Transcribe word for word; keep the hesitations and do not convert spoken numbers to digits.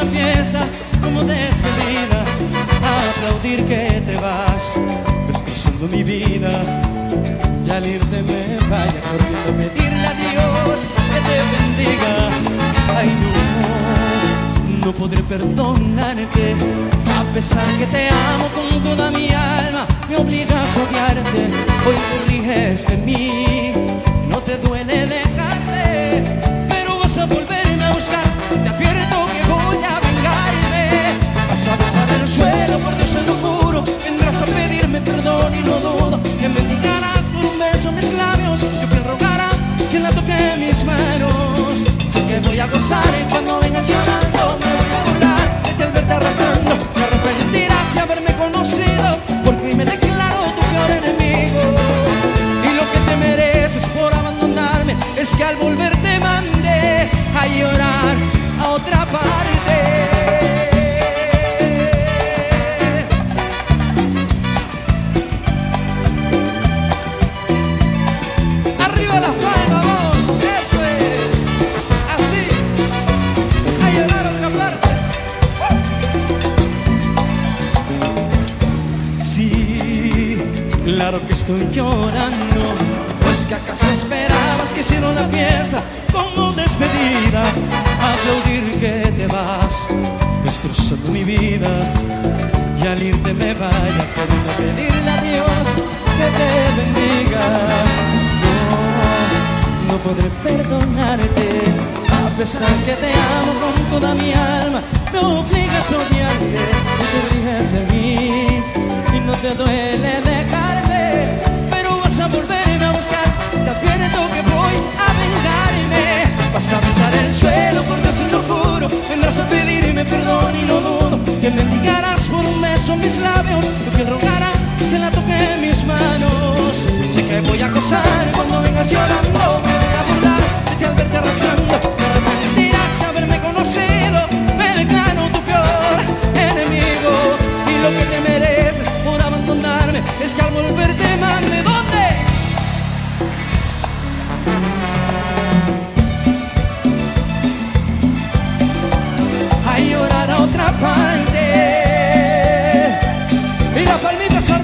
una fiesta como despedida, a aplaudir que te vas, destrozando mi vida. Y al irte me vaya corriendo a pedirle a Dios que te bendiga. Ay no, no podré perdonarte, a pesar que te amo con toda mi alma, me obligas a odiarte. Hoy te ríes de mí, no te duele dejarme, pero vas a volverme a buscar. Te advierto que voy a vengarme. Vas a besar el suelo, por Dios se lo juro. Vendrás a pedirme perdón y no dudo que me mendigarás por un beso mis labios. Siempre rogará que la toque mis manos. Sé que voy a gozar y cuando vengas llorando me voy a acordar de que al verte arrasando te arrepentirás de haberme conocido, porque hoy me declaro tu peor enemigo. Y lo que te mereces por abandonarme es que al volver te mandé a llorar a otra parte. Arriba las palmas, vamos, eso es, así, a llorar a otra parte. Sí, claro que estoy llorando, pues que acaso esperabas que hiciera una fiesta como despedida, aplaudir que te vas, destrozando mi vida. Y al irte me vaya queriendo pedirle a Dios que te bendiga. No, no podré perdonarte, a pesar que te amo con toda mi alma, me obligas a odiarte. Y te ríes de mí y no te duele dejarme, pero vas a volverme a buscar. Te advierto que voy a vengarme. Vas a besar el suelo, por Dios se lo juro. Vendrás a pedirme perdón y no dudo que mendigarás por un beso mis labios. Tu piel rogará que la toque mis manos. Sé que voy a gozar cuando vengas llorando. Me voy a burlar de que al verte arrastrando te arrepentirás de haberme conocido. Me declaro tu peor enemigo. Y lo que te mereces por abandonarme es que al volver te mande. ¿Dónde? A llorar a otra parte. Y las palmitas arriba.